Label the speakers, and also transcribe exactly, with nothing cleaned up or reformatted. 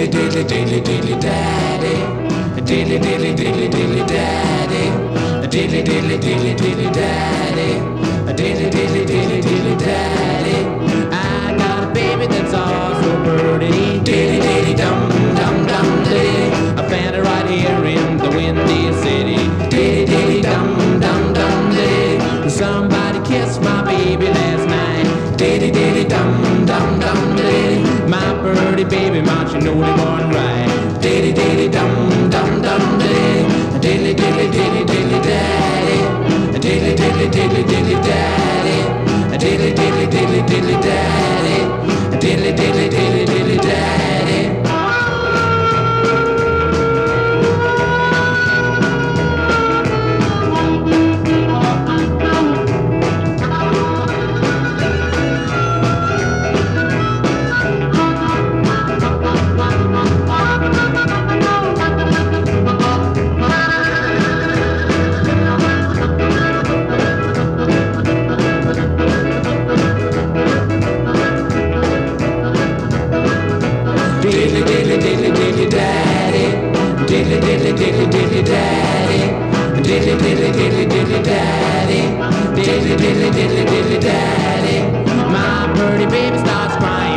Speaker 1: diddly diddly diddly daddy, diddly diddly diddly diddly daddy, diddly diddly diddly diddly daddy, diddly diddly diddly diddly daddy. I got a baby that's all so pretty, diddly diddly dum dum dum diddly. I found her right here in the windy city, diddly diddly dum dum dum diddly. Somebody kissed my baby last night, diddly diddly dum dum dum diddly. My pretty baby, mount you know they born right, diddly diddly dum dum dum diddly, diddly diddly diddly diddly daddy, diddly diddly diddly diddly daddy, diddly diddly diddly diddly daddy, diddly diddly diddly diddly daddy. Diddly diddly diddly diddly daddy, diddly diddly diddly diddly daddy, diddly diddly diddly diddly daddy, diddly diddly diddly diddly daddy. My pretty baby starts crying.